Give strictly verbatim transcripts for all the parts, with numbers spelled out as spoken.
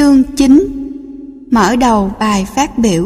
Chương chín. Mở đầu bài phát biểu.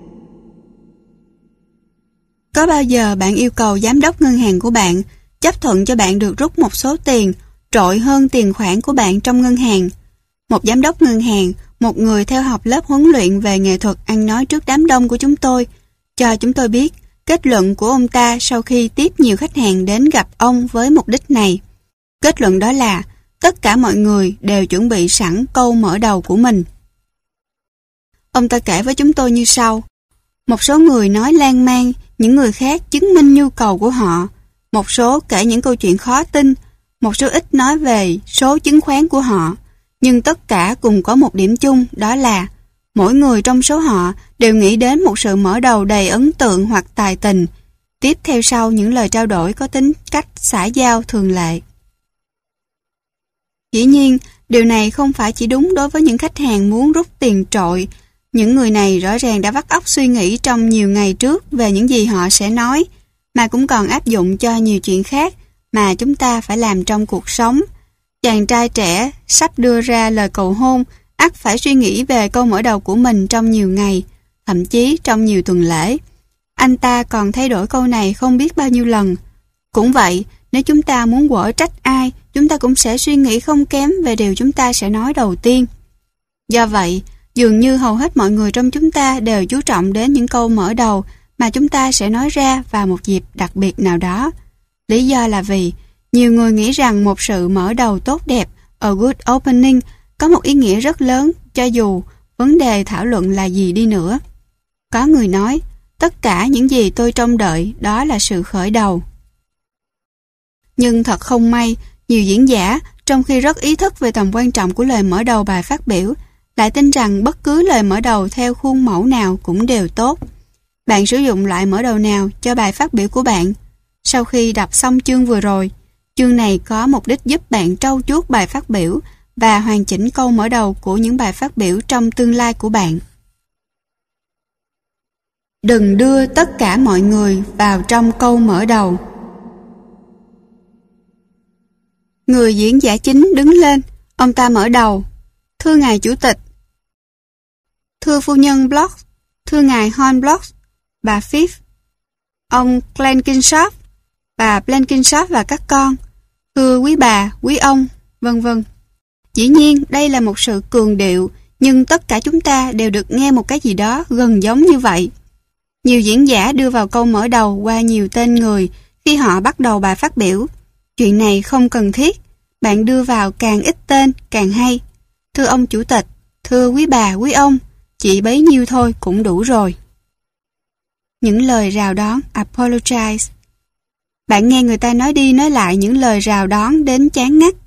Có bao giờ bạn yêu cầu giám đốc ngân hàng của bạn chấp thuận cho bạn được rút một số tiền trội hơn tiền khoản của bạn trong ngân hàng? Một giám đốc ngân hàng, một người theo học lớp huấn luyện về nghệ thuật ăn nói trước đám đông của chúng tôi, cho chúng tôi biết kết luận của ông ta sau khi tiếp nhiều khách hàng đến gặp ông với mục đích này. Kết luận đó là tất cả mọi người đều chuẩn bị sẵn câu mở đầu của mình. Ông ta kể với chúng tôi như sau: một số người nói lan man, những người khác chứng minh nhu cầu của họ. Một số kể những câu chuyện khó tin, một số ít nói về số chứng khoán của họ. Nhưng tất cả cùng có một điểm chung, đó là mỗi người trong số họ đều nghĩ đến một sự mở đầu đầy ấn tượng hoặc tài tình. Tiếp theo sau những lời trao đổi có tính cách xã giao thường lệ. Dĩ nhiên, điều này không phải chỉ đúng đối với những khách hàng muốn rút tiền trội. Những người này rõ ràng đã vắt óc suy nghĩ trong nhiều ngày trước về những gì họ sẽ nói, mà cũng còn áp dụng cho nhiều chuyện khác mà chúng ta phải làm trong cuộc sống. Chàng trai trẻ sắp đưa ra lời cầu hôn ắt phải suy nghĩ về câu mở đầu của mình trong nhiều ngày, thậm chí trong nhiều tuần lễ. Anh ta còn thay đổi câu này không biết bao nhiêu lần. Cũng vậy, nếu chúng ta muốn quở trách ai, chúng ta cũng sẽ suy nghĩ không kém về điều chúng ta sẽ nói đầu tiên. Do vậy, dường như hầu hết mọi người trong chúng ta đều chú trọng đến những câu mở đầu mà chúng ta sẽ nói ra vào một dịp đặc biệt nào đó. Lý do là vì nhiều người nghĩ rằng một sự mở đầu tốt đẹp, a good opening, có một ý nghĩa rất lớn cho dù vấn đề thảo luận là gì đi nữa. Có người nói, tất cả những gì tôi trông đợi đó là sự khởi đầu. Nhưng thật không may, nhiều diễn giả, trong khi rất ý thức về tầm quan trọng của lời mở đầu bài phát biểu, lại tin rằng bất cứ lời mở đầu theo khuôn mẫu nào cũng đều tốt. Bạn sử dụng loại mở đầu nào cho bài phát biểu của bạn? Sau khi đọc xong chương vừa rồi, chương này có mục đích giúp bạn trau chuốt bài phát biểu và hoàn chỉnh câu mở đầu của những bài phát biểu trong tương lai của bạn. Đừng đưa tất cả mọi người vào trong câu mở đầu. Người diễn giả chính đứng lên, ông ta mở đầu: thưa ngài chủ tịch, thưa phu nhân Block, thưa ngài Hornblock, bà Fifth, ông Blenkinsop, bà Blenkinsop và các con, thưa quý bà, quý ông, vân vân. Dĩ nhiên đây là một sự cường điệu, nhưng tất cả chúng ta đều được nghe một cái gì đó gần giống như vậy. Nhiều diễn giả đưa vào câu mở đầu qua nhiều tên người khi họ bắt đầu bài phát biểu. Chuyện này không cần thiết, bạn đưa vào càng ít tên càng hay. Thưa ông chủ tịch, thưa quý bà, quý ông, chỉ bấy nhiêu thôi cũng đủ rồi. Những lời rào đón, apologize. Bạn nghe người ta nói đi nói lại những lời rào đón đến chán ngắt.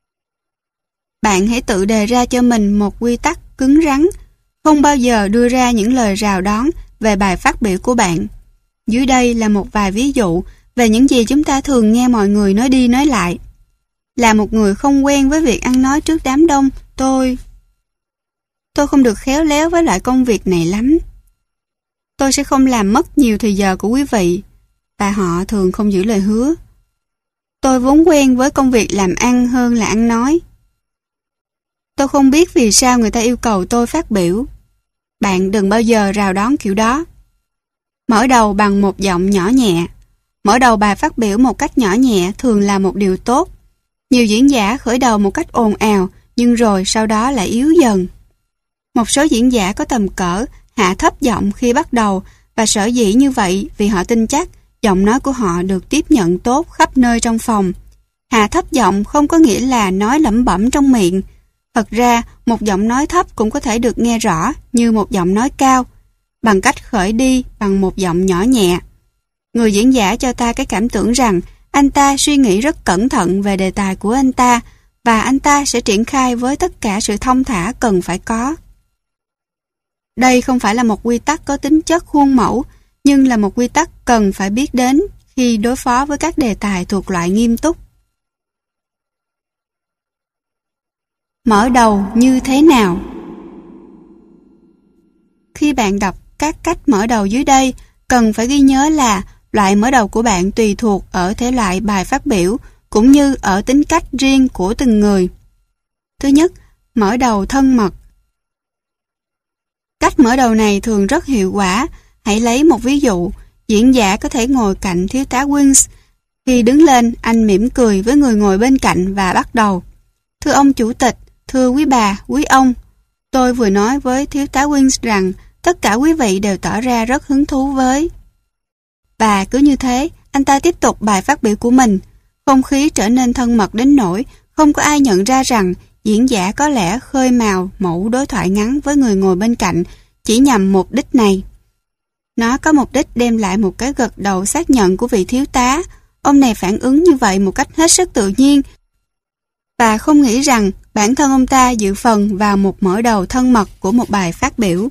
Bạn hãy tự đề ra cho mình một quy tắc cứng rắn, không bao giờ đưa ra những lời rào đón về bài phát biểu của bạn. Dưới đây là một vài ví dụ về những gì chúng ta thường nghe mọi người nói đi nói lại. Là một người không quen với việc ăn nói trước đám đông, tôi... Tôi không được khéo léo với loại công việc này lắm. Tôi sẽ không làm mất nhiều thời giờ của quý vị, và họ thường không giữ lời hứa. Tôi vốn quen với công việc làm ăn hơn là ăn nói. Tôi không biết vì sao người ta yêu cầu tôi phát biểu. Bạn đừng bao giờ rào đón kiểu đó. Mở đầu bằng một giọng nhỏ nhẹ. Mở đầu bài phát biểu một cách nhỏ nhẹ thường là một điều tốt. Nhiều diễn giả khởi đầu một cách ồn ào, nhưng rồi sau đó lại yếu dần. Một số diễn giả có tầm cỡ hạ thấp giọng khi bắt đầu, và sở dĩ như vậy vì họ tin chắc giọng nói của họ được tiếp nhận tốt khắp nơi trong phòng. Hạ thấp giọng không có nghĩa là nói lẩm bẩm trong miệng. Thật ra, một giọng nói thấp cũng có thể được nghe rõ như một giọng nói cao, bằng cách khởi đi bằng một giọng nhỏ nhẹ. Người diễn giả cho ta cái cảm tưởng rằng anh ta suy nghĩ rất cẩn thận về đề tài của anh ta, và anh ta sẽ triển khai với tất cả sự thông thả cần phải có. Đây không phải là một quy tắc có tính chất khuôn mẫu, nhưng là một quy tắc cần phải biết đến khi đối phó với các đề tài thuộc loại nghiêm túc. Mở đầu như thế nào? Khi bạn đọc các cách mở đầu dưới đây, cần phải ghi nhớ là loại mở đầu của bạn tùy thuộc ở thể loại bài phát biểu cũng như ở tính cách riêng của từng người. Thứ nhất, mở đầu thân mật. Cách mở đầu này thường rất hiệu quả. Hãy lấy một ví dụ. Diễn giả có thể ngồi cạnh thiếu tá Wins. Khi đứng lên, anh mỉm cười với người ngồi bên cạnh và bắt đầu. Thưa ông chủ tịch, thưa quý bà, quý ông. Tôi vừa nói với thiếu tá Wins rằng tất cả quý vị đều tỏ ra rất hứng thú với. Và cứ như thế, anh ta tiếp tục bài phát biểu của mình. Không khí trở nên thân mật đến nỗi không có ai nhận ra rằng diễn giả có lẽ khơi mào mẫu đối thoại ngắn với người ngồi bên cạnh chỉ nhằm mục đích này. Nó có mục đích đem lại một cái gật đầu xác nhận của vị thiếu tá. Ông này phản ứng như vậy một cách hết sức tự nhiên và không nghĩ rằng bản thân ông ta dự phần vào một mở đầu thân mật của một bài phát biểu.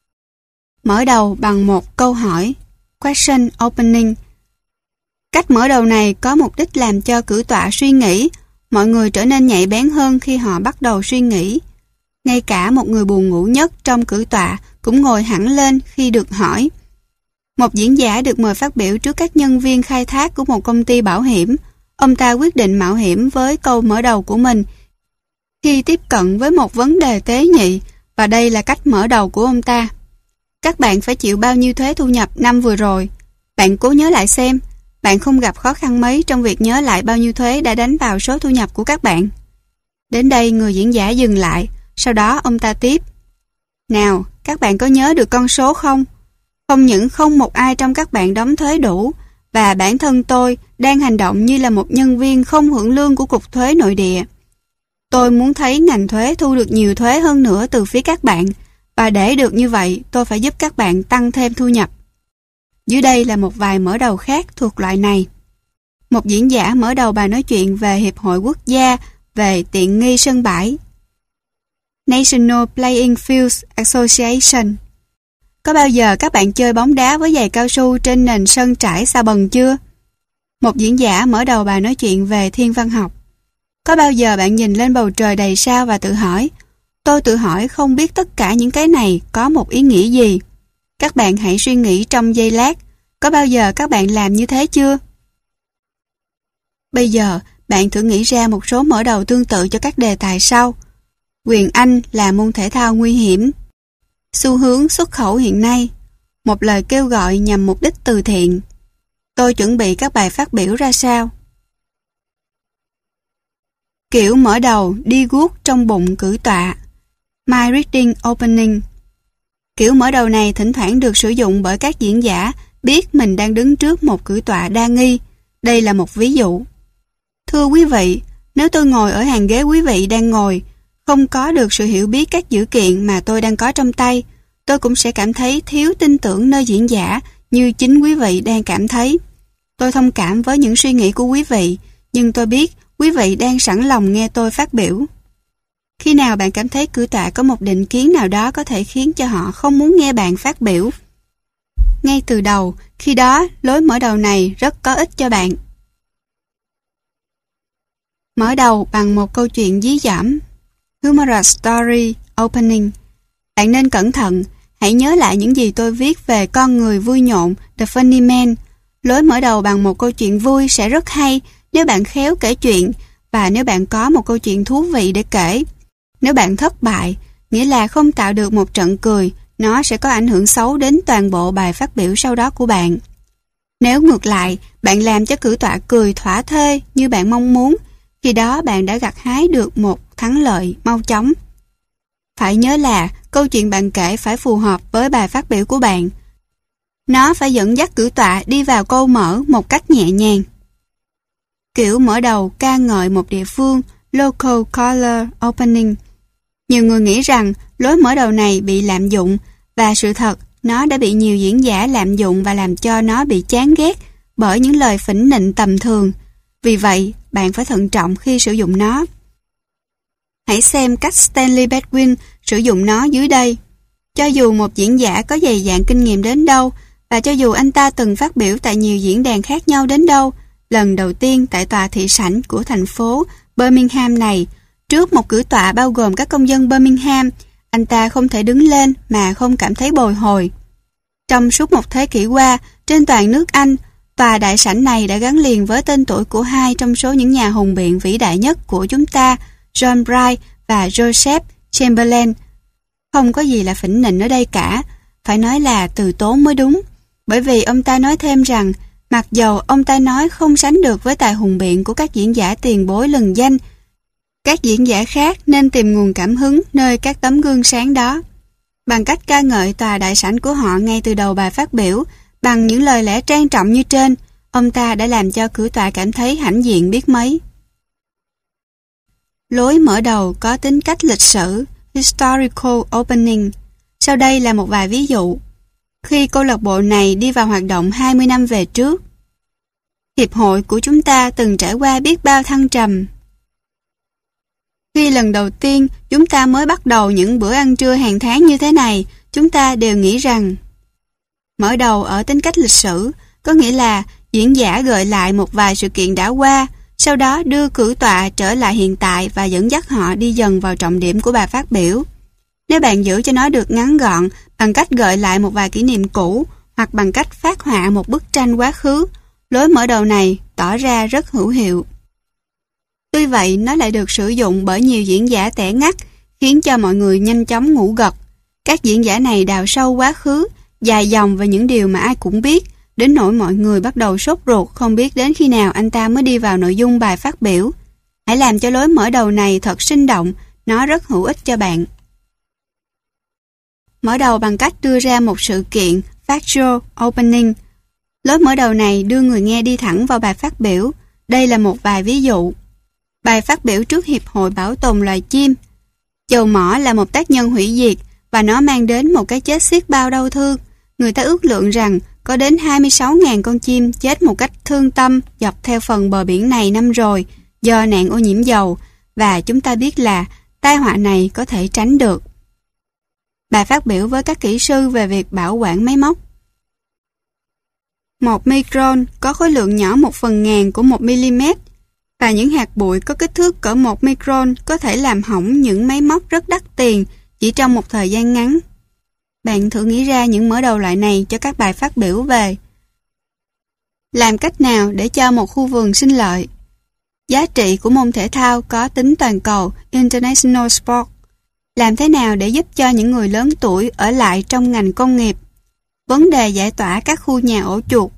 Mở đầu bằng một câu hỏi, question opening. Cách mở đầu này có mục đích làm cho cử tọa suy nghĩ. Mọi người trở nên nhạy bén hơn khi họ bắt đầu suy nghĩ. Ngay cả một người buồn ngủ nhất trong cử tọa cũng ngồi hẳn lên khi được hỏi. Một diễn giả được mời phát biểu trước các nhân viên khai thác của một công ty bảo hiểm. Ông ta quyết định mạo hiểm với câu mở đầu của mình khi tiếp cận với một vấn đề tế nhị, và đây là cách mở đầu của ông ta. Các bạn phải chịu bao nhiêu thuế thu nhập năm vừa rồi? Bạn cố nhớ lại xem, bạn không gặp khó khăn mấy trong việc nhớ lại bao nhiêu thuế đã đánh vào số thu nhập của các bạn. Đến đây người diễn giả dừng lại, sau đó ông ta tiếp. Nào, các bạn có nhớ được con số không? Không những không một ai trong các bạn đóng thuế đủ, và bản thân tôi đang hành động như là một nhân viên không hưởng lương của Cục Thuế Nội địa. Tôi muốn thấy ngành thuế thu được nhiều thuế hơn nữa từ phía các bạn, và để được như vậy, tôi phải giúp các bạn tăng thêm thu nhập. Dưới đây là một vài mở đầu khác thuộc loại này. Một diễn giả mở đầu bài nói chuyện về Hiệp hội Quốc gia về tiện nghi sân bãi, National Playing Fields Association. Có bao giờ các bạn chơi bóng đá với giày cao su trên nền sân trải sa bần chưa? Một diễn giả mở đầu bài nói chuyện về thiên văn học. Có bao giờ bạn nhìn lên bầu trời đầy sao và tự hỏi, tôi tự hỏi không biết tất cả những cái này có một ý nghĩa gì? Các bạn hãy suy nghĩ trong giây lát, có bao giờ các bạn làm như thế chưa? Bây giờ, bạn thử nghĩ ra một số mở đầu tương tự cho các đề tài sau. Quyền Anh là môn thể thao nguy hiểm. Xu hướng xuất khẩu hiện nay. Một lời kêu gọi nhằm mục đích từ thiện. Tôi chuẩn bị các bài phát biểu ra sao? Kiểu mở đầu đi guốc trong bụng cử tọa. My reading opening. Kiểu mở đầu này thỉnh thoảng được sử dụng bởi các diễn giả biết mình đang đứng trước một cử tọa đa nghi. Đây là một ví dụ. Thưa quý vị, nếu tôi ngồi ở hàng ghế quý vị đang ngồi, không có được sự hiểu biết các dữ kiện mà tôi đang có trong tay, tôi cũng sẽ cảm thấy thiếu tin tưởng nơi diễn giả như chính quý vị đang cảm thấy. Tôi thông cảm với những suy nghĩ của quý vị, nhưng tôi biết quý vị đang sẵn lòng nghe tôi phát biểu. Khi nào bạn cảm thấy cử tọa có một định kiến nào đó có thể khiến cho họ không muốn nghe bạn phát biểu? Ngay từ đầu, khi đó lối mở đầu này rất có ích cho bạn. Mở đầu bằng một câu chuyện dí dỏm. Humorous story opening. Bạn nên cẩn thận, hãy nhớ lại những gì tôi viết về con người vui nhộn, The Funny Man. Lối mở đầu bằng một câu chuyện vui sẽ rất hay nếu bạn khéo kể chuyện và nếu bạn có một câu chuyện thú vị để kể. Nếu bạn thất bại, nghĩa là không tạo được một trận cười, nó sẽ có ảnh hưởng xấu đến toàn bộ bài phát biểu sau đó của bạn. Nếu ngược lại, bạn làm cho cử tọa cười thỏa thê như bạn mong muốn, khi đó bạn đã gặt hái được một thắng lợi mau chóng. Phải nhớ là câu chuyện bạn kể phải phù hợp với bài phát biểu của bạn. Nó phải dẫn dắt cử tọa đi vào câu mở một cách nhẹ nhàng. Kiểu mở đầu ca ngợi một địa phương, local color opening. Nhiều người nghĩ rằng lối mở đầu này bị lạm dụng, và sự thật, nó đã bị nhiều diễn giả lạm dụng và làm cho nó bị chán ghét bởi những lời phỉnh nịnh tầm thường. Vì vậy, bạn phải thận trọng khi sử dụng nó. Hãy xem cách Stanley Bedwin sử dụng nó dưới đây. Cho dù một diễn giả có dày dạn kinh nghiệm đến đâu, và cho dù anh ta từng phát biểu tại nhiều diễn đàn khác nhau đến đâu, lần đầu tiên tại tòa thị sảnh của thành phố Birmingham này, trước một cử tọa bao gồm các công dân Birmingham, anh ta không thể đứng lên mà không cảm thấy bồi hồi. Trong suốt một thế kỷ qua, trên toàn nước Anh, tòa đại sảnh này đã gắn liền với tên tuổi của hai trong số những nhà hùng biện vĩ đại nhất của chúng ta, John Bright và Joseph Chamberlain. Không có gì là phỉnh nịnh ở đây cả, phải nói là từ tốn mới đúng. Bởi vì ông ta nói thêm rằng, mặc dầu ông ta nói không sánh được với tài hùng biện của các diễn giả tiền bối lừng danh, các diễn giả khác nên tìm nguồn cảm hứng nơi các tấm gương sáng đó. Bằng cách ca ngợi tòa đại sảnh của họ ngay từ đầu bài phát biểu, bằng những lời lẽ trang trọng như trên, ông ta đã làm cho cử tọa cảm thấy hãnh diện biết mấy. Lối mở đầu có tính cách lịch sử, historical opening. Sau đây là một vài ví dụ. Khi câu lạc bộ này đi vào hoạt động hai mươi năm về trước, hiệp hội của chúng ta từng trải qua biết bao thăng trầm. Khi lần đầu tiên chúng ta mới bắt đầu những bữa ăn trưa hàng tháng như thế này, chúng ta đều nghĩ rằng mở đầu ở tính cách lịch sử, có nghĩa là diễn giả gợi lại một vài sự kiện đã qua, sau đó đưa cử tọa trở lại hiện tại và dẫn dắt họ đi dần vào trọng điểm của bài phát biểu. Nếu bạn giữ cho nó được ngắn gọn bằng cách gợi lại một vài kỷ niệm cũ hoặc bằng cách phác họa một bức tranh quá khứ, lối mở đầu này tỏ ra rất hữu hiệu. Tuy vậy, nó lại được sử dụng bởi nhiều diễn giả tẻ ngắt, khiến cho mọi người nhanh chóng ngủ gật. Các diễn giả này đào sâu quá khứ, dài dòng về những điều mà ai cũng biết, đến nỗi mọi người bắt đầu sốt ruột không biết đến khi nào anh ta mới đi vào nội dung bài phát biểu. Hãy làm cho lối mở đầu này thật sinh động, nó rất hữu ích cho bạn. Mở đầu bằng cách đưa ra một sự kiện, factual opening. Lối mở đầu này đưa người nghe đi thẳng vào bài phát biểu. Đây là một vài ví dụ. Bài phát biểu trước Hiệp hội Bảo tồn loài chim. Dầu mỏ là một tác nhân hủy diệt và nó mang đến một cái chết xiết bao đau thương. Người ta ước lượng rằng có đến hai mươi sáu nghìn con chim chết một cách thương tâm dọc theo phần bờ biển này năm rồi do nạn ô nhiễm dầu, và chúng ta biết là tai họa này có thể tránh được. Bài phát biểu với các kỹ sư về việc bảo quản máy móc. Một micron có khối lượng nhỏ một phần ngàn của một mm, và những hạt bụi có kích thước cỡ một micron có thể làm hỏng những máy móc rất đắt tiền chỉ trong một thời gian ngắn. Bạn thử nghĩ ra những mở đầu loại này cho các bài phát biểu về làm cách nào để cho một khu vườn sinh lợi, giá trị của môn thể thao có tính toàn cầu, international sport, làm thế nào để giúp cho những người lớn tuổi ở lại trong ngành công nghiệp, vấn đề giải tỏa các khu nhà ổ chuột.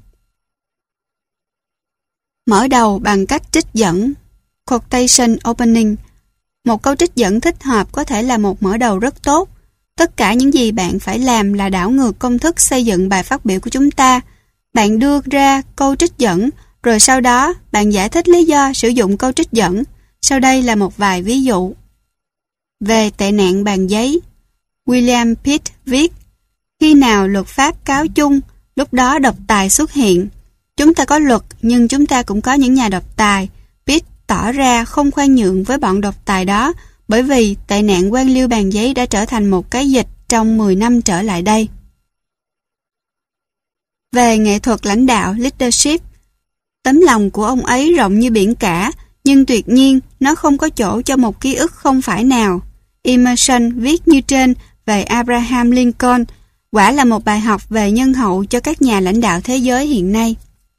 Mở đầu bằng cách trích dẫn, quotation opening. Một câu trích dẫn thích hợp có thể là một mở đầu rất tốt. Tất cả những gì bạn phải làm là đảo ngược công thức xây dựng bài phát biểu của chúng ta. Bạn đưa ra câu trích dẫn, rồi sau đó bạn giải thích lý do sử dụng câu trích dẫn. Sau đây là một vài ví dụ. Về tệ nạn bàn giấy, William Pitt viết: khi nào luật pháp cáo chung, lúc đó độc tài xuất hiện. Chúng ta có luật, nhưng chúng ta cũng có những nhà độc tài. Pitt tỏ ra không khoan nhượng với bọn độc tài đó, bởi vì tệ nạn quan liêu bàn giấy đã trở thành một cái dịch trong mười năm trở lại đây. Về nghệ thuật lãnh đạo, leadership, tấm lòng của ông ấy rộng như biển cả, nhưng tuyệt nhiên nó không có chỗ cho một ký ức không phải nào. Emerson viết như trên về Abraham Lincoln, quả là một bài học về nhân hậu cho các nhà lãnh đạo thế giới hiện nay.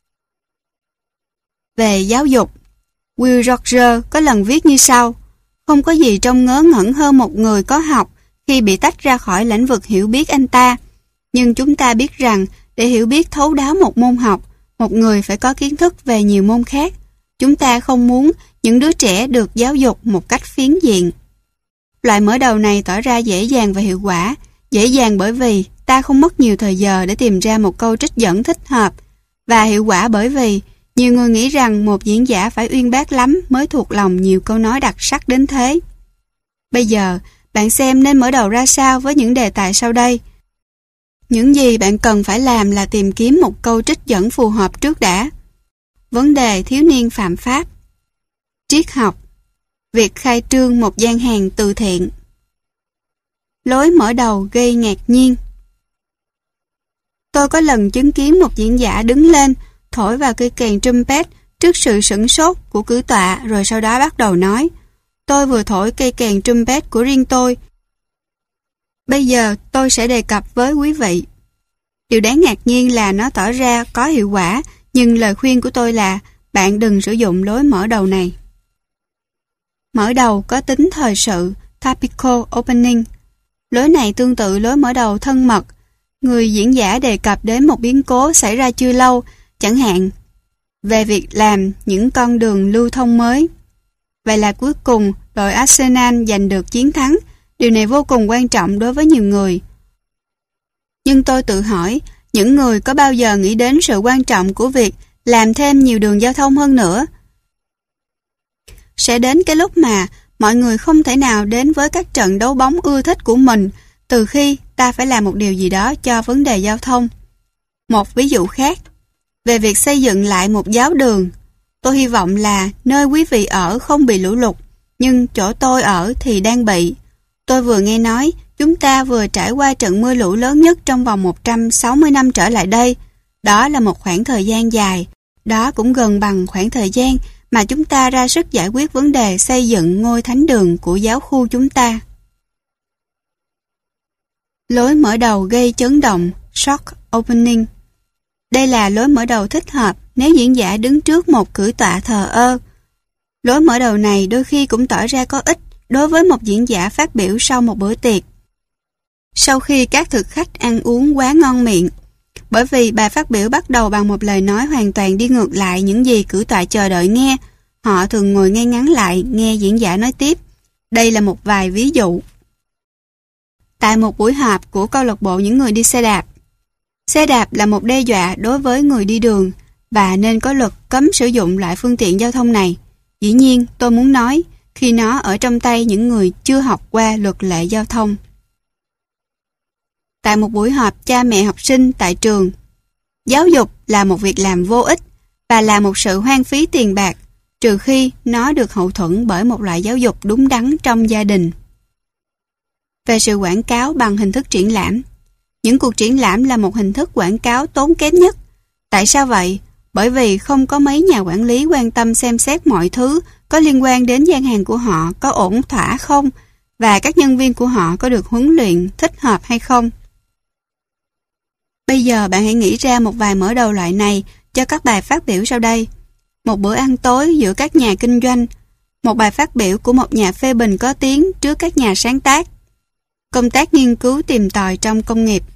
Về giáo dục, Will Rogers có lần viết như sau: không có gì trông ngớ ngẩn hơn một người có học khi bị tách ra khỏi lĩnh vực hiểu biết anh ta. Nhưng chúng ta biết rằng để hiểu biết thấu đáo một môn học, một người phải có kiến thức về nhiều môn khác. Chúng ta không muốn những đứa trẻ được giáo dục một cách phiến diện. Loại mở đầu này tỏ ra dễ dàng và hiệu quả. Dễ dàng bởi vì ta không mất nhiều thời giờ để tìm ra một câu trích dẫn thích hợp, và hiệu quả bởi vì nhiều người nghĩ rằng một diễn giả phải uyên bác lắm mới thuộc lòng nhiều câu nói đặc sắc đến thế. Bây giờ, bạn xem nên mở đầu ra sao với những đề tài sau đây. Những gì bạn cần phải làm là tìm kiếm một câu trích dẫn phù hợp trước đã. Vấn đề thiếu niên phạm pháp. Triết học. Việc khai trương một gian hàng từ thiện. Lối mở đầu gây ngạc nhiên. Tôi có lần chứng kiến một diễn giả đứng lên, thổi vào cây kèn trumpet trước sự sửng sốt của cử tọa, rồi sau đó bắt đầu nói: tôi vừa thổi cây kèn trumpet của riêng tôi. Bây giờ tôi sẽ đề cập với quý vị. Điều đáng ngạc nhiên là nó tỏ ra có hiệu quả, nhưng lời khuyên của tôi là bạn đừng sử dụng lối mở đầu này. Mở đầu có tính thời sự, topical opening. Lối này tương tự lối mở đầu thân mật. Người diễn giả đề cập đến một biến cố xảy ra chưa lâu, chẳng hạn về việc làm những con đường lưu thông mới. Vậy là cuối cùng, đội Arsenal giành được chiến thắng. Điều này vô cùng quan trọng đối với nhiều người. Nhưng tôi tự hỏi, những người có bao giờ nghĩ đến sự quan trọng của việc làm thêm nhiều đường giao thông hơn nữa? Sẽ đến cái lúc mà mọi người không thể nào đến với các trận đấu bóng ưa thích của mình từ khi ta phải làm một điều gì đó cho vấn đề giao thông. Một ví dụ khác, về việc xây dựng lại một giáo đường. Tôi hy vọng là nơi quý vị ở không bị lũ lụt, nhưng chỗ tôi ở thì đang bị. Tôi vừa nghe nói chúng ta vừa trải qua trận mưa lũ lớn nhất trong vòng một trăm sáu mươi năm trở lại đây. Đó là một khoảng thời gian dài. Đó cũng gần bằng khoảng thời gian mà chúng ta ra sức giải quyết vấn đề xây dựng ngôi thánh đường của giáo khu chúng ta. Lối mở đầu gây chấn động, shock opening. Đây là lối mở đầu thích hợp nếu diễn giả đứng trước một cử tọa thờ ơ. Lối mở đầu này đôi khi cũng tỏ ra có ích đối với một diễn giả phát biểu sau một bữa tiệc. Sau khi các thực khách ăn uống quá ngon miệng, bởi vì bài phát biểu bắt đầu bằng một lời nói hoàn toàn đi ngược lại những gì cử tọa chờ đợi nghe, họ thường ngồi ngay ngắn lại nghe diễn giả nói tiếp. Đây là một vài ví dụ. Tại một buổi họp của câu lạc bộ những người đi xe đạp, xe đạp là một đe dọa đối với người đi đường và nên có luật cấm sử dụng loại phương tiện giao thông này. Dĩ nhiên, tôi muốn nói khi nó ở trong tay những người chưa học qua luật lệ giao thông. Tại một buổi họp cha mẹ học sinh tại trường, giáo dục là một việc làm vô ích và là một sự hoang phí tiền bạc, trừ khi nó được hậu thuẫn bởi một loại giáo dục đúng đắn trong gia đình. Về sự quảng cáo bằng hình thức triển lãm, những cuộc triển lãm là một hình thức quảng cáo tốn kém nhất. Tại sao vậy? Bởi vì không có mấy nhà quản lý quan tâm xem xét mọi thứ có liên quan đến gian hàng của họ có ổn thỏa không và các nhân viên của họ có được huấn luyện thích hợp hay không. Bây giờ bạn hãy nghĩ ra một vài mở đầu loại này cho các bài phát biểu sau đây. Một bữa ăn tối giữa các nhà kinh doanh, một bài phát biểu của một nhà phê bình có tiếng trước các nhà sáng tác, công tác nghiên cứu tìm tòi trong công nghiệp.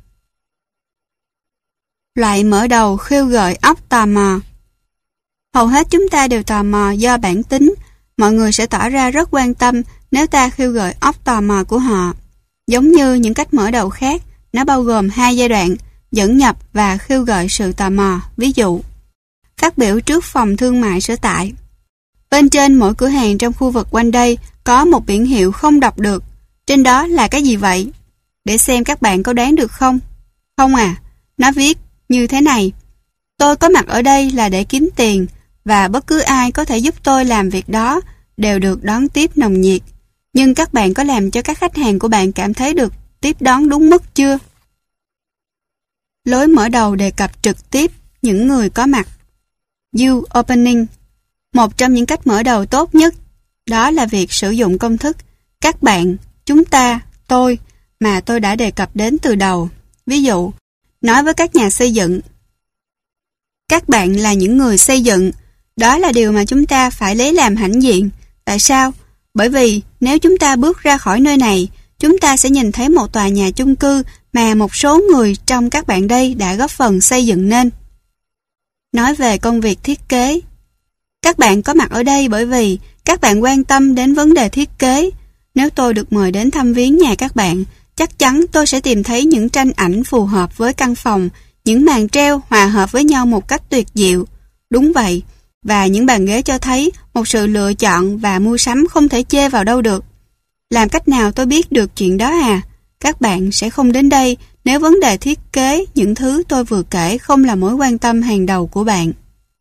Loại mở đầu khêu gợi óc tò mò. Hầu hết chúng ta đều tò mò do bản tính. Mọi người sẽ tỏ ra rất quan tâm nếu ta khêu gợi óc tò mò của họ. Giống như những cách mở đầu khác, nó bao gồm hai giai đoạn, dẫn nhập và khêu gợi sự tò mò. Ví dụ, phát biểu trước phòng thương mại sở tại. Bên trên mỗi cửa hàng trong khu vực quanh đây có một biển hiệu không đọc được. Trên đó là cái gì vậy? Để xem các bạn có đoán được không? Không à, nó viết như thế này. Tôi có mặt ở đây là để kiếm tiền và bất cứ ai có thể giúp tôi làm việc đó đều được đón tiếp nồng nhiệt. Nhưng các bạn có làm cho các khách hàng của bạn cảm thấy được tiếp đón đúng mức chưa? Lối mở đầu đề cập trực tiếp những người có mặt. You opening. Một trong những cách mở đầu tốt nhất đó là việc sử dụng công thức các bạn, chúng ta, tôi mà tôi đã đề cập đến từ đầu. Ví dụ, nói với các nhà xây dựng. Các bạn là những người xây dựng. Đó là điều mà chúng ta phải lấy làm hãnh diện. Tại sao? Bởi vì nếu chúng ta bước ra khỏi nơi này, chúng ta sẽ nhìn thấy một tòa nhà chung cư mà một số người trong các bạn đây đã góp phần xây dựng nên. Nói về công việc thiết kế. Các bạn có mặt ở đây bởi vì các bạn quan tâm đến vấn đề thiết kế. Nếu tôi được mời đến thăm viếng nhà các bạn, chắc chắn tôi sẽ tìm thấy những tranh ảnh phù hợp với căn phòng, những màn treo hòa hợp với nhau một cách tuyệt diệu. Đúng vậy, và những bàn ghế cho thấy một sự lựa chọn và mua sắm không thể chê vào đâu được. Làm cách nào tôi biết được chuyện đó à? Các bạn sẽ không đến đây nếu vấn đề thiết kế những thứ tôi vừa kể không là mối quan tâm hàng đầu của bạn.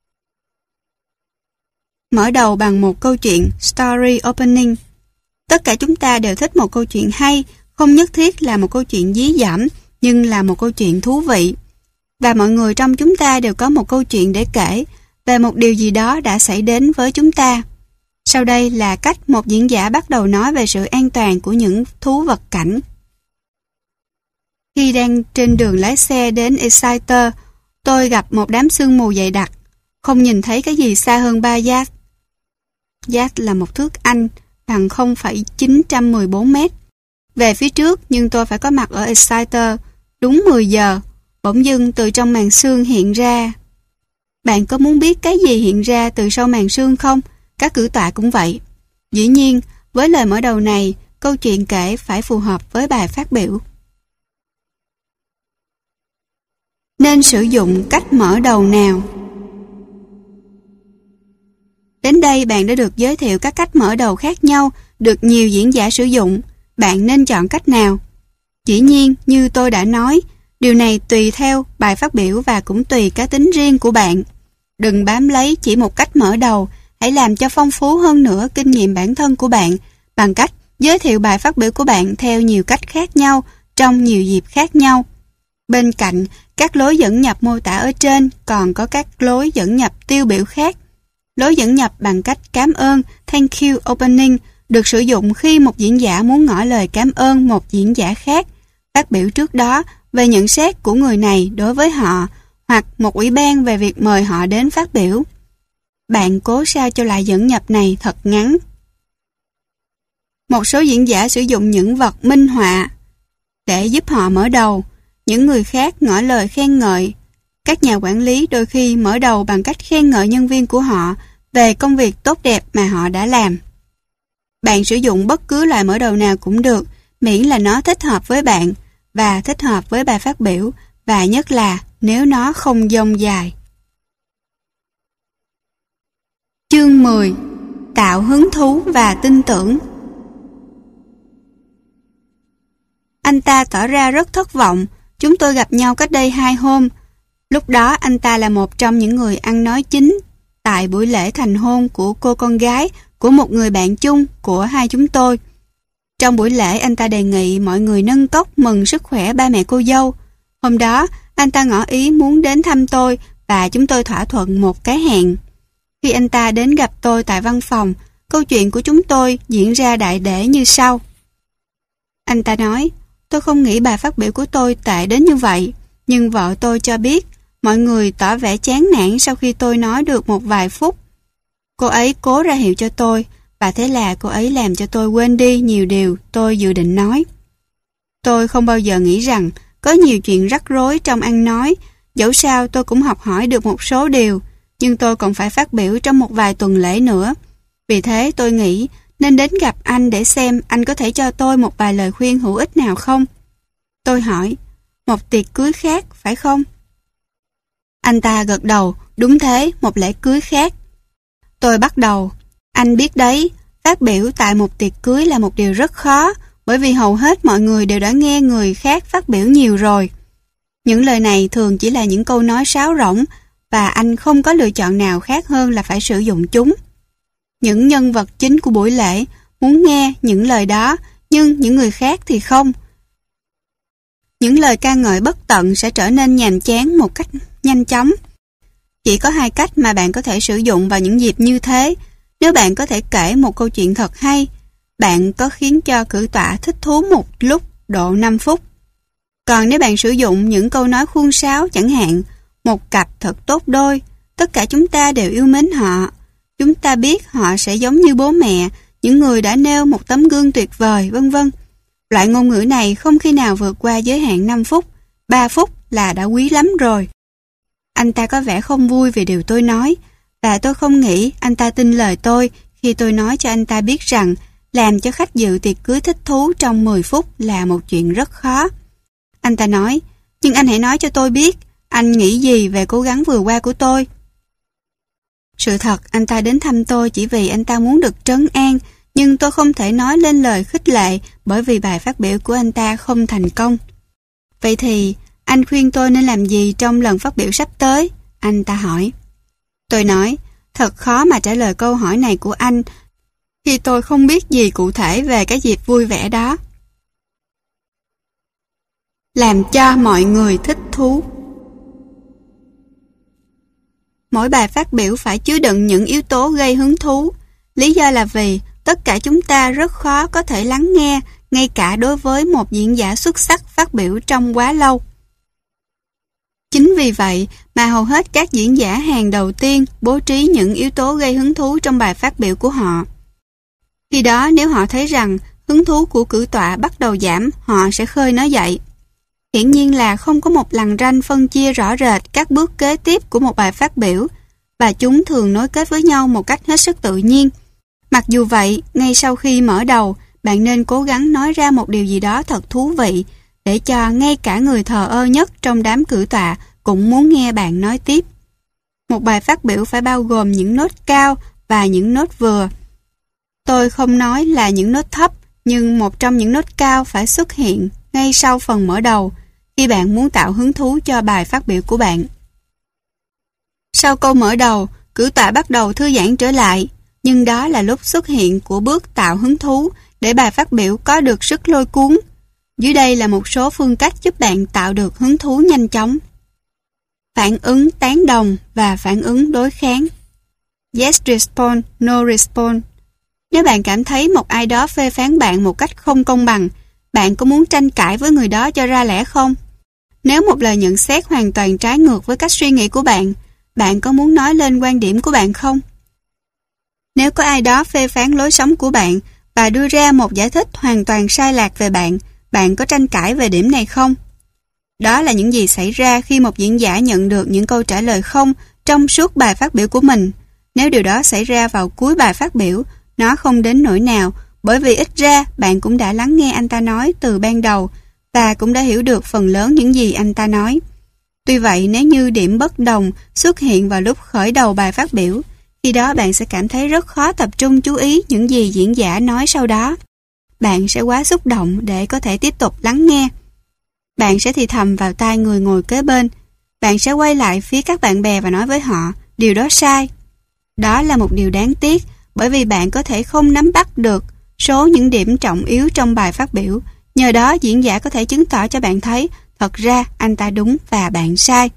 Mở đầu bằng một câu chuyện, story opening. Tất cả chúng ta đều thích một câu chuyện hay, không nhất thiết là một câu chuyện dí dỏm, nhưng là một câu chuyện thú vị. Và mọi người trong chúng ta đều có một câu chuyện để kể về một điều gì đó đã xảy đến với chúng ta. Sau đây là cách một diễn giả bắt đầu nói về sự an toàn của những thú vật cảnh. Khi đang trên đường lái xe đến Exeter, tôi gặp một đám sương mù dày đặc, không nhìn thấy cái gì xa hơn ba yard. Yard là một thước Anh bằng không phẩy chín một bốn mét. về phía trước nhưng tôi phải có mặt ở Exeter đúng mười giờ. Bỗng dưng từ trong màn sương hiện ra. Bạn có muốn biết cái gì hiện ra từ sau màn sương không? Các cử tọa cũng vậy. Dĩ nhiên, với lời mở đầu này, câu chuyện kể phải phù hợp với bài phát biểu. Nên sử dụng cách mở đầu nào? Đến đây bạn đã được giới thiệu các cách mở đầu khác nhau, được nhiều diễn giả sử dụng. Bạn nên chọn cách nào? Dĩ nhiên, như tôi đã nói, điều này tùy theo bài phát biểu và cũng tùy cá tính riêng của bạn. Đừng bám lấy chỉ một cách mở đầu, hãy làm cho phong phú hơn nữa kinh nghiệm bản thân của bạn bằng cách giới thiệu bài phát biểu của bạn theo nhiều cách khác nhau trong nhiều dịp khác nhau. Bên cạnh các lối dẫn nhập mô tả ở trên còn có các lối dẫn nhập tiêu biểu khác. Lối dẫn nhập bằng cách cảm ơn, thank you opening, được sử dụng khi một diễn giả muốn ngỏ lời cảm ơn một diễn giả khác, phát biểu trước đó về nhận xét của người này đối với họ, hoặc một ủy ban về việc mời họ đến phát biểu. Bạn cố sao cho lại dẫn nhập này thật ngắn. Một số diễn giả sử dụng những vật minh họa để giúp họ mở đầu, những người khác ngỏ lời khen ngợi. Các nhà quản lý đôi khi mở đầu bằng cách khen ngợi nhân viên của họ về công việc tốt đẹp mà họ đã làm. Bạn sử dụng bất cứ loại mở đầu nào cũng được, miễn là nó thích hợp với bạn và thích hợp với bài phát biểu, và nhất là nếu nó không dông dài. Chương mười. Tạo hứng thú và tin tưởng. Anh ta tỏ ra rất thất vọng. Chúng tôi gặp nhau cách đây hai hôm. Lúc đó anh ta là một trong những người ăn nói chính tại buổi lễ thành hôn của cô con gái của một người bạn chung của hai chúng tôi. Trong buổi lễ anh ta đề nghị mọi người nâng cốc mừng sức khỏe ba mẹ cô dâu. Hôm đó anh ta ngỏ ý muốn đến thăm tôi và chúng tôi thỏa thuận một cái hẹn. Khi anh ta đến gặp tôi tại văn phòng, câu chuyện của chúng tôi diễn ra đại để như sau. Anh ta nói, tôi không nghĩ bài phát biểu của tôi tệ đến như vậy, nhưng vợ tôi cho biết mọi người tỏ vẻ chán nản sau khi tôi nói được một vài phút. Cô ấy cố ra hiệu cho tôi, và thế là cô ấy làm cho tôi quên đi nhiều điều tôi dự định nói. Tôi không bao giờ nghĩ rằng có nhiều chuyện rắc rối trong ăn nói, dẫu sao tôi cũng học hỏi được một số điều, nhưng tôi còn phải phát biểu trong một vài tuần lễ nữa. Vì thế tôi nghĩ nên đến gặp anh để xem anh có thể cho tôi một vài lời khuyên hữu ích nào không. Tôi hỏi, một tiệc cưới khác phải không? Anh ta gật đầu, đúng thế, một lễ cưới khác. Tôi bắt đầu, anh biết đấy, phát biểu tại một tiệc cưới là một điều rất khó, bởi vì hầu hết mọi người đều đã nghe người khác phát biểu nhiều rồi. Những lời này thường chỉ là những câu nói sáo rỗng, và anh không có lựa chọn nào khác hơn là phải sử dụng chúng. Những nhân vật chính của buổi lễ muốn nghe những lời đó, nhưng những người khác thì không. Những lời ca ngợi bất tận sẽ trở nên nhàm chán một cách nhanh chóng. Chỉ có hai cách mà bạn có thể sử dụng vào những dịp như thế. Nếu bạn có thể kể một câu chuyện thật hay, bạn có khiến cho cử tọa thích thú một lúc độ năm phút. Còn nếu bạn sử dụng những câu nói khuôn sáo, chẳng hạn, một cặp thật tốt đôi, tất cả chúng ta đều yêu mến họ. Chúng ta biết họ sẽ giống như bố mẹ, những người đã nêu một tấm gương tuyệt vời, vân vân. Loại ngôn ngữ này không khi nào vượt qua giới hạn năm phút, ba phút là đã quý lắm rồi. Anh ta có vẻ không vui vì điều tôi nói, và tôi không nghĩ anh ta tin lời tôi khi tôi nói cho anh ta biết rằng làm cho khách dự tiệc cưới thích thú trong mười phút là một chuyện rất khó. Anh ta nói, nhưng anh hãy nói cho tôi biết, anh nghĩ gì về cố gắng vừa qua của tôi? Sự thật, anh ta đến thăm tôi chỉ vì anh ta muốn được trấn an, nhưng tôi không thể nói lên lời khích lệ bởi vì bài phát biểu của anh ta không thành công. Vậy thì, anh khuyên tôi nên làm gì trong lần phát biểu sắp tới? Anh ta hỏi. Tôi nói, thật khó mà trả lời câu hỏi này của anh khi tôi không biết gì cụ thể về cái dịp vui vẻ đó. Làm cho mọi người thích thú. Mỗi bài phát biểu phải chứa đựng những yếu tố gây hứng thú. Lý do là vì tất cả chúng ta rất khó có thể lắng nghe, ngay cả đối với một diễn giả xuất sắc phát biểu trong quá lâu. Chính vì vậy mà hầu hết các diễn giả hàng đầu tiên bố trí những yếu tố gây hứng thú trong bài phát biểu của họ. Khi đó nếu họ thấy rằng hứng thú của cử tọa bắt đầu giảm, họ sẽ khơi nó dậy. Hiển nhiên là không có một lằn ranh phân chia rõ rệt các bước kế tiếp của một bài phát biểu, và chúng thường nối kết với nhau một cách hết sức tự nhiên. Mặc dù vậy, ngay sau khi mở đầu, bạn nên cố gắng nói ra một điều gì đó thật thú vị, để cho ngay cả người thờ ơ nhất trong đám cử tọa cũng muốn nghe bạn nói tiếp. Một bài phát biểu phải bao gồm những nốt cao và những nốt vừa. Tôi không nói là những nốt thấp, nhưng một trong những nốt cao phải xuất hiện ngay sau phần mở đầu, khi bạn muốn tạo hứng thú cho bài phát biểu của bạn. Sau câu mở đầu, cử tọa bắt đầu thư giãn trở lại, nhưng đó là lúc xuất hiện của bước tạo hứng thú để bài phát biểu có được sức lôi cuốn. Dưới đây là một số phương cách giúp bạn tạo được hứng thú nhanh chóng. Phản ứng tán đồng và phản ứng đối kháng. Yes response, no response. Nếu bạn cảm thấy một ai đó phê phán bạn một cách không công bằng, bạn có muốn tranh cãi với người đó cho ra lẽ không? Nếu một lời nhận xét hoàn toàn trái ngược với cách suy nghĩ của bạn, bạn có muốn nói lên quan điểm của bạn không? Nếu có ai đó phê phán lối sống của bạn và đưa ra một giải thích hoàn toàn sai lạc về bạn, bạn có tranh cãi về điểm này không? Đó là những gì xảy ra khi một diễn giả nhận được những câu trả lời không trong suốt bài phát biểu của mình. Nếu điều đó xảy ra vào cuối bài phát biểu, nó không đến nỗi nào, bởi vì ít ra bạn cũng đã lắng nghe anh ta nói từ ban đầu và cũng đã hiểu được phần lớn những gì anh ta nói. Tuy vậy, nếu như điểm bất đồng xuất hiện vào lúc khởi đầu bài phát biểu, khi đó bạn sẽ cảm thấy rất khó tập trung chú ý những gì diễn giả nói sau đó. Bạn sẽ quá xúc động để có thể tiếp tục lắng nghe. Bạn sẽ thì thầm vào tai người ngồi kế bên. Bạn sẽ quay lại phía các bạn bè và nói với họ, điều đó sai. Đó là một điều đáng tiếc, bởi vì bạn có thể không nắm bắt được số những điểm trọng yếu trong bài phát biểu. Nhờ đó diễn giả có thể chứng tỏ cho bạn thấy thật ra anh ta đúng và bạn sai.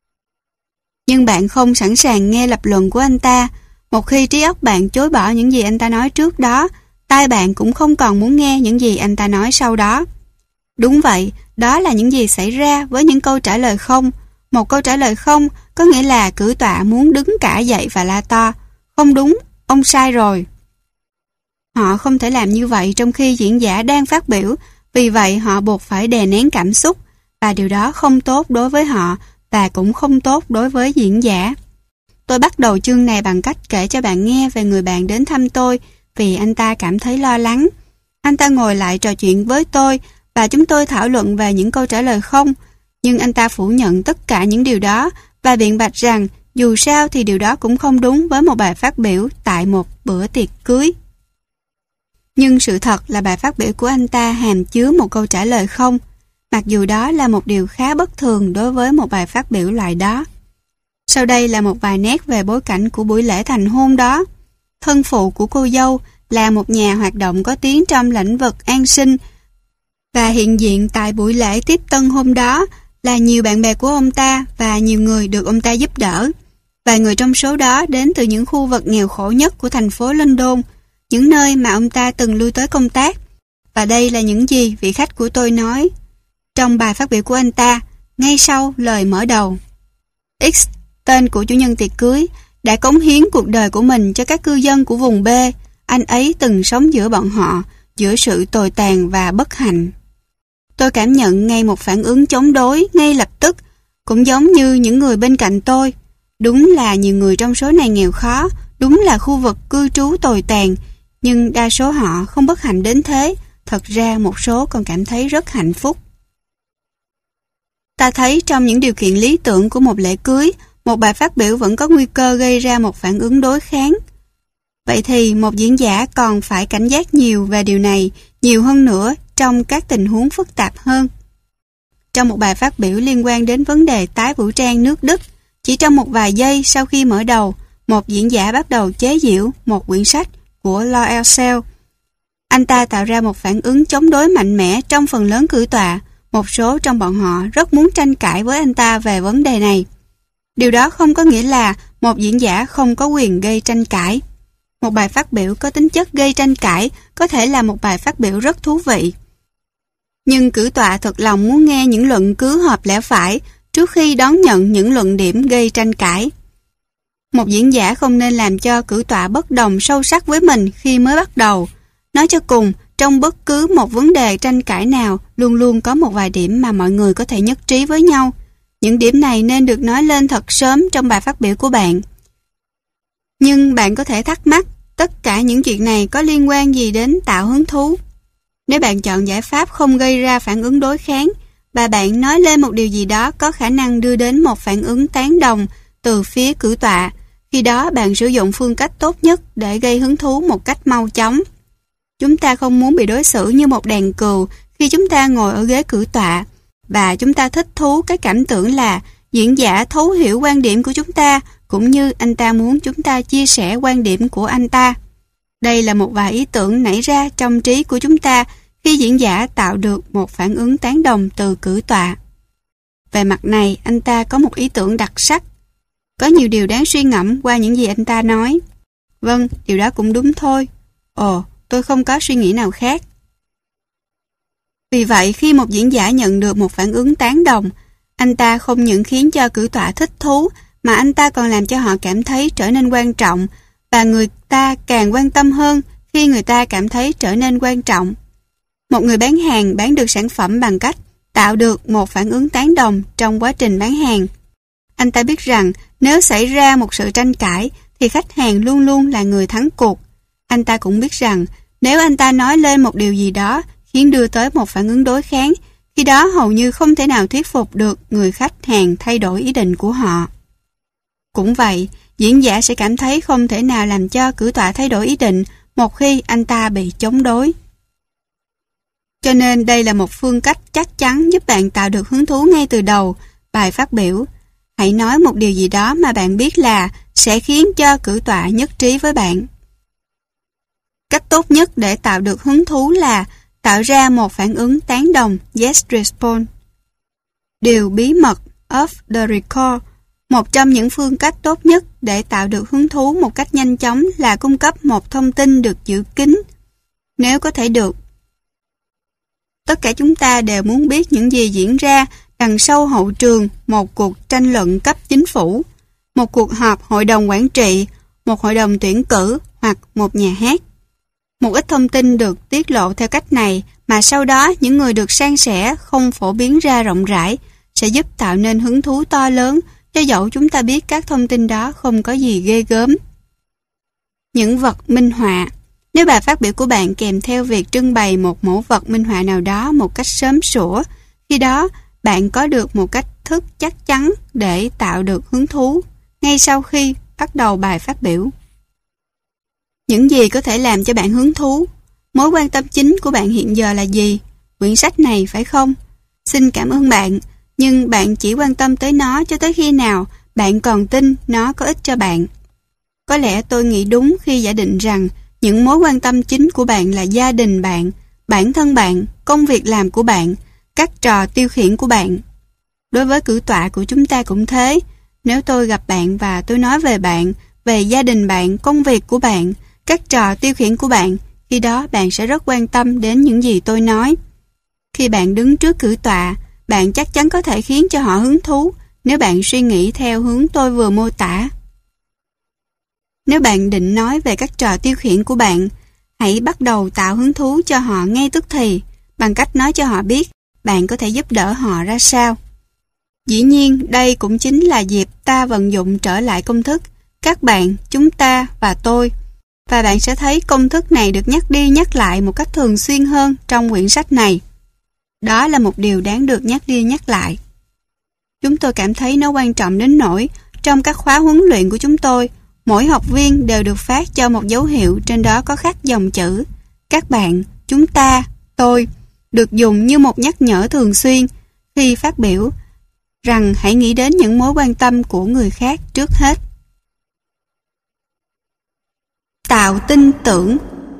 Nhưng bạn không sẵn sàng nghe lập luận của anh ta. Một khi trí óc bạn chối bỏ những gì anh ta nói trước đó, tai bạn cũng không còn muốn nghe những gì anh ta nói sau đó. Đúng vậy, đó là những gì xảy ra với những câu trả lời không. Một câu trả lời không có nghĩa là cử tọa muốn đứng cả dậy và la to. Không đúng, ông sai rồi. Họ không thể làm như vậy trong khi diễn giả đang phát biểu, vì vậy họ buộc phải đè nén cảm xúc, và điều đó không tốt đối với họ và cũng không tốt đối với diễn giả. Tôi bắt đầu chương này bằng cách kể cho bạn nghe về người bạn đến thăm tôi vì anh ta cảm thấy lo lắng. Anh ta ngồi lại trò chuyện với tôi và chúng tôi thảo luận về những câu trả lời không, nhưng anh ta phủ nhận tất cả những điều đó và biện bạch rằng dù sao thì điều đó cũng không đúng với một bài phát biểu tại một bữa tiệc cưới. Nhưng sự thật là bài phát biểu của anh ta hàm chứa một câu trả lời không, mặc dù đó là một điều khá bất thường đối với một bài phát biểu loại đó. Sau đây là một vài nét về bối cảnh của buổi lễ thành hôn đó. Thân phụ của cô dâu là một nhà hoạt động có tiếng trong lĩnh vực an sinh, và hiện diện tại buổi lễ tiếp tân hôm đó là nhiều bạn bè của ông ta và nhiều người được ông ta giúp đỡ. Vài người trong số đó đến từ những khu vực nghèo khổ nhất của thành phố London, những nơi mà ông ta từng lui tới công tác. Và đây là những gì vị khách của tôi nói trong bài phát biểu của anh ta, ngay sau lời mở đầu. X, tên của chủ nhân tiệc cưới, đã cống hiến cuộc đời của mình cho các cư dân của vùng B. Anh ấy từng sống giữa bọn họ, giữa sự tồi tàn và bất hạnh. Tôi cảm nhận ngay một phản ứng chống đối ngay lập tức, cũng giống như những người bên cạnh tôi. Đúng là nhiều người trong số này nghèo khó, đúng là khu vực cư trú tồi tàn, nhưng đa số họ không bất hạnh đến thế. Thật ra một số còn cảm thấy rất hạnh phúc. Ta thấy trong những điều kiện lý tưởng của một lễ cưới, một bài phát biểu vẫn có nguy cơ gây ra một phản ứng đối kháng. Vậy thì một diễn giả còn phải cảnh giác nhiều về điều này, nhiều hơn nữa trong các tình huống phức tạp hơn. Trong một bài phát biểu liên quan đến vấn đề tái vũ trang nước Đức, chỉ trong một vài giây sau khi mở đầu, một diễn giả bắt đầu chế giễu một quyển sách của Lord Elsell. Anh ta tạo ra một phản ứng chống đối mạnh mẽ trong phần lớn cử tọa. Một số trong bọn họ rất muốn tranh cãi với anh ta về vấn đề này. Điều đó không có nghĩa là một diễn giả không có quyền gây tranh cãi. Một bài phát biểu có tính chất gây tranh cãi có thể là một bài phát biểu rất thú vị. Nhưng cử tọa thật lòng muốn nghe những luận cứ hợp lẽ phải trước khi đón nhận những luận điểm gây tranh cãi. Một diễn giả không nên làm cho cử tọa bất đồng sâu sắc với mình khi mới bắt đầu. Nói cho cùng, trong bất cứ một vấn đề tranh cãi nào luôn luôn có một vài điểm mà mọi người có thể nhất trí với nhau. Những điểm này nên được nói lên thật sớm trong bài phát biểu của bạn. Nhưng bạn có thể thắc mắc, tất cả những chuyện này có liên quan gì đến tạo hứng thú? Nếu bạn chọn giải pháp không gây ra phản ứng đối kháng, và bạn nói lên một điều gì đó có khả năng đưa đến một phản ứng tán đồng từ phía cử tọa, khi đó bạn sử dụng phương cách tốt nhất để gây hứng thú một cách mau chóng. Chúng ta không muốn bị đối xử như một đàn cừu khi chúng ta ngồi ở ghế cử tọa, và chúng ta thích thú cái cảm tưởng là diễn giả thấu hiểu quan điểm của chúng ta, cũng như anh ta muốn chúng ta chia sẻ quan điểm của anh ta. Đây là một vài ý tưởng nảy ra trong trí của chúng ta khi diễn giả tạo được một phản ứng tán đồng từ cử tọa. Về mặt này, anh ta có một ý tưởng đặc sắc. Có nhiều điều đáng suy ngẫm qua những gì anh ta nói. Vâng, điều đó cũng đúng thôi. Ồ, tôi không có suy nghĩ nào khác. Vì vậy, khi một diễn giả nhận được một phản ứng tán đồng, anh ta không những khiến cho cử tọa thích thú, mà anh ta còn làm cho họ cảm thấy trở nên quan trọng, và người ta càng quan tâm hơn khi người ta cảm thấy trở nên quan trọng. Một người bán hàng bán được sản phẩm bằng cách tạo được một phản ứng tán đồng trong quá trình bán hàng. Anh ta biết rằng nếu xảy ra một sự tranh cãi thì khách hàng luôn luôn là người thắng cuộc. Anh ta cũng biết rằng nếu anh ta nói lên một điều gì đó khiến đưa tới một phản ứng đối kháng, khi đó hầu như không thể nào thuyết phục được người khách hàng thay đổi ý định của họ. Cũng vậy, diễn giả sẽ cảm thấy không thể nào làm cho cử tọa thay đổi ý định một khi anh ta bị chống đối. Cho nên đây là một phương cách chắc chắn giúp bạn tạo được hứng thú ngay từ đầu bài phát biểu. Hãy nói một điều gì đó mà bạn biết là sẽ khiến cho cử tọa nhất trí với bạn. Cách tốt nhất để tạo được hứng thú là tạo ra một phản ứng tán đồng yes response. Điều bí mật of the record, một trong những phương cách tốt nhất để tạo được hứng thú một cách nhanh chóng là cung cấp một thông tin được giữ kín. Nếu có thể được. Tất cả chúng ta đều muốn biết những gì diễn ra đằng sau hậu trường một cuộc tranh luận cấp chính phủ, một cuộc họp hội đồng quản trị, một hội đồng tuyển cử hoặc một nhà hát. Một ít thông tin được tiết lộ theo cách này mà sau đó những người được san sẻ không phổ biến ra rộng rãi sẽ giúp tạo nên hứng thú to lớn cho dẫu chúng ta biết các thông tin đó không có gì ghê gớm. Những vật minh họa. Nếu bài phát biểu của bạn kèm theo việc trưng bày một mẫu vật minh họa nào đó một cách sớm sủa, khi đó bạn có được một cách thức chắc chắn để tạo được hứng thú ngay sau khi bắt đầu bài phát biểu. Những gì có thể làm cho bạn hứng thú? Mối quan tâm chính của bạn hiện giờ là gì? Quyển sách này phải không? Xin cảm ơn bạn, nhưng bạn chỉ quan tâm tới nó cho tới khi nào bạn còn tin nó có ích cho bạn. Có lẽ tôi nghĩ đúng khi giả định rằng những mối quan tâm chính của bạn là gia đình bạn, bản thân bạn, công việc làm của bạn, các trò tiêu khiển của bạn. Đối với cử tọa của chúng ta cũng thế. Nếu tôi gặp bạn và tôi nói về bạn, về gia đình bạn, công việc của bạn, các trò tiêu khiển của bạn, khi đó bạn sẽ rất quan tâm đến những gì tôi nói. Khi bạn đứng trước cử tọa, bạn chắc chắn có thể khiến cho họ hứng thú nếu bạn suy nghĩ theo hướng tôi vừa mô tả. Nếu bạn định nói về các trò tiêu khiển của bạn, hãy bắt đầu tạo hứng thú cho họ ngay tức thì, bằng cách nói cho họ biết bạn có thể giúp đỡ họ ra sao. Dĩ nhiên, đây cũng chính là dịp ta vận dụng trở lại công thức các bạn, chúng ta và tôi. Và bạn sẽ thấy công thức này được nhắc đi nhắc lại một cách thường xuyên hơn trong quyển sách này. Đó là một điều đáng được nhắc đi nhắc lại. Chúng tôi cảm thấy nó quan trọng đến nỗi trong các khóa huấn luyện của chúng tôi, mỗi học viên đều được phát cho một dấu hiệu trên đó có khắc dòng chữ các bạn, chúng ta, tôi, được dùng như một nhắc nhở thường xuyên khi phát biểu rằng hãy nghĩ đến những mối quan tâm của người khác trước hết. Tạo tin tưởng.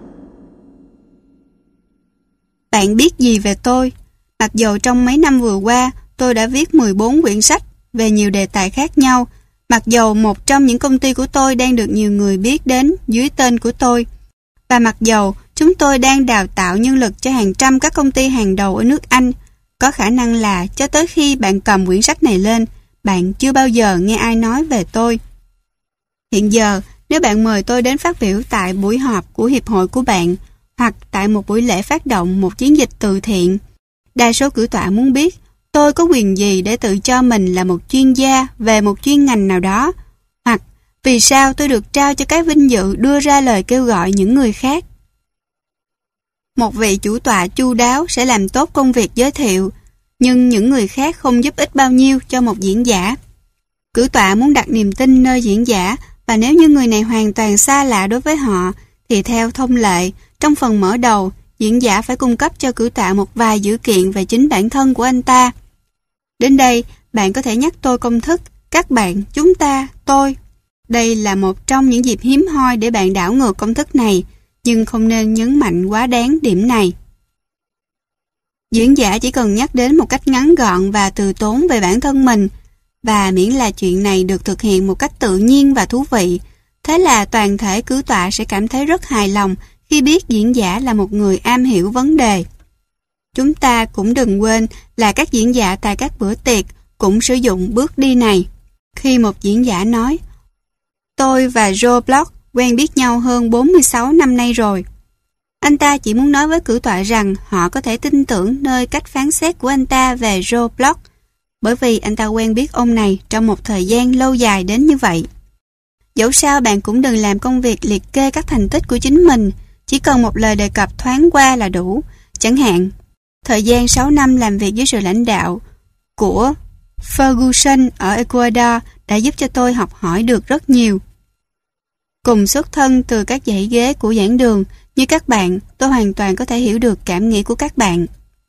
Bạn biết gì về tôi? Mặc dù trong mấy năm vừa qua tôi đã viết mười bốn quyển sách về nhiều đề tài khác nhau, mặc dù một trong những công ty của tôi đang được nhiều người biết đến dưới tên của tôi, và mặc dù chúng tôi đang đào tạo nhân lực cho hàng trăm các công ty hàng đầu ở nước Anh, có khả năng là cho tới khi bạn cầm quyển sách này lên, bạn chưa bao giờ nghe ai nói về tôi. Hiện giờ, nếu bạn mời tôi đến phát biểu tại buổi họp của hiệp hội của bạn, hoặc tại một buổi lễ phát động một chiến dịch từ thiện. Đa số cử tọa muốn biết tôi có quyền gì để tự cho mình là một chuyên gia về một chuyên ngành nào đó, hoặc vì sao tôi được trao cho cái vinh dự đưa ra lời kêu gọi những người khác. Một vị chủ tọa chu đáo sẽ làm tốt công việc giới thiệu, nhưng những người khác không giúp ích bao nhiêu cho một diễn giả. Cử tọa muốn đặt niềm tin nơi diễn giả, và nếu như người này hoàn toàn xa lạ đối với họ, thì theo thông lệ, trong phần mở đầu, diễn giả phải cung cấp cho cử tọa một vài dữ kiện về chính bản thân của anh ta. Đến đây, bạn có thể nhắc tôi công thức, các bạn, chúng ta, tôi. Đây là một trong những dịp hiếm hoi để bạn đảo ngược công thức này, nhưng không nên nhấn mạnh quá đáng điểm này. Diễn giả chỉ cần nhắc đến một cách ngắn gọn và từ tốn về bản thân mình, và miễn là chuyện này được thực hiện một cách tự nhiên và thú vị, thế là toàn thể cử tọa sẽ cảm thấy rất hài lòng khi biết diễn giả là một người am hiểu vấn đề. Chúng ta cũng đừng quên là các diễn giả tại các bữa tiệc cũng sử dụng bước đi này. Khi một diễn giả nói, tôi và Joe Block quen biết nhau hơn bốn mươi sáu năm nay rồi. Anh ta chỉ muốn nói với cử tọa rằng họ có thể tin tưởng nơi cách phán xét của anh ta về Joe Block, bởi vì anh ta quen biết ông này trong một thời gian lâu dài đến như vậy. Dẫu sao bạn cũng đừng làm công việc liệt kê các thành tích của chính mình, chỉ cần một lời đề cập thoáng qua là đủ. Chẳng hạn, thời gian sáu năm làm việc dưới sự lãnh đạo của Ferguson ở Ecuador đã giúp cho tôi học hỏi được rất nhiều. Cùng xuất thân từ các dãy ghế của giảng đường, như các bạn, tôi hoàn toàn có thể hiểu được cảm nghĩ của các bạn.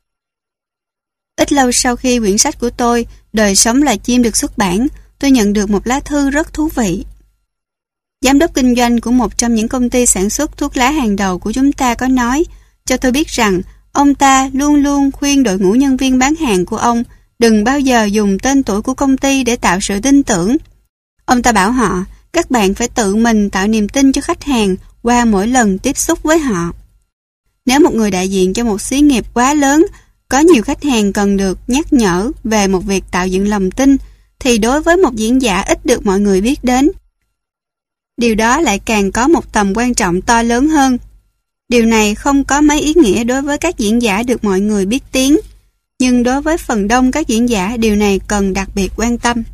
Ít lâu sau khi quyển sách của tôi, Đời sống loài chim được xuất bản, tôi nhận được một lá thư rất thú vị. Giám đốc kinh doanh của một trong những công ty sản xuất thuốc lá hàng đầu của chúng ta có nói cho tôi biết rằng ông ta luôn luôn khuyên đội ngũ nhân viên bán hàng của ông đừng bao giờ dùng tên tuổi của công ty để tạo sự tin tưởng. Ông ta bảo họ, các bạn phải tự mình tạo niềm tin cho khách hàng qua mỗi lần tiếp xúc với họ. Nếu một người đại diện cho một xí nghiệp quá lớn, có nhiều khách hàng cần được nhắc nhở về một việc tạo dựng lòng tin, thì đối với một diễn giả ít được mọi người biết đến, điều đó lại càng có một tầm quan trọng to lớn hơn. Điều này không có mấy ý nghĩa đối với các diễn giả được mọi người biết tiếng, nhưng đối với phần đông các diễn giả, điều này cần đặc biệt quan tâm.